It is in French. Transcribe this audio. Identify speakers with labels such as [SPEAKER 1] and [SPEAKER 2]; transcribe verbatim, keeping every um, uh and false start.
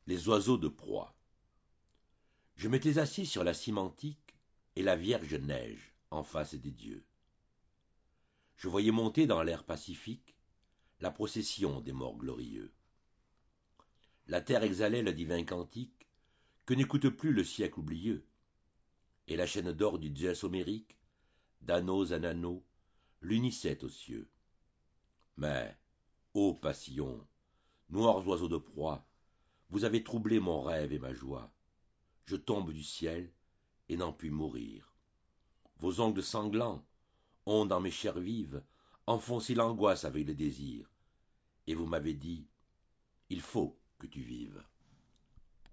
[SPEAKER 1] Les oiseaux de proie. Je m'étais assis sur la cime antique et la vierge neige en face des dieux. Je voyais monter dans l'air pacifique la procession des morts glorieux. La terre exhalait le divin cantique que n'écoute plus le siècle oublieux, et la chaîne d'or du Zeus homérique, d'anneaux en anneaux, l'unissait aux cieux. Mais, ô passion, noirs oiseaux de proie, vous avez troublé mon rêve et ma joie. Je tombe du ciel et n'en puis mourir. Vos ongles sanglants ont dans mes chairs vives enfoncé l'angoisse avec le désir, et vous m'avez dit, il faut que tu vives.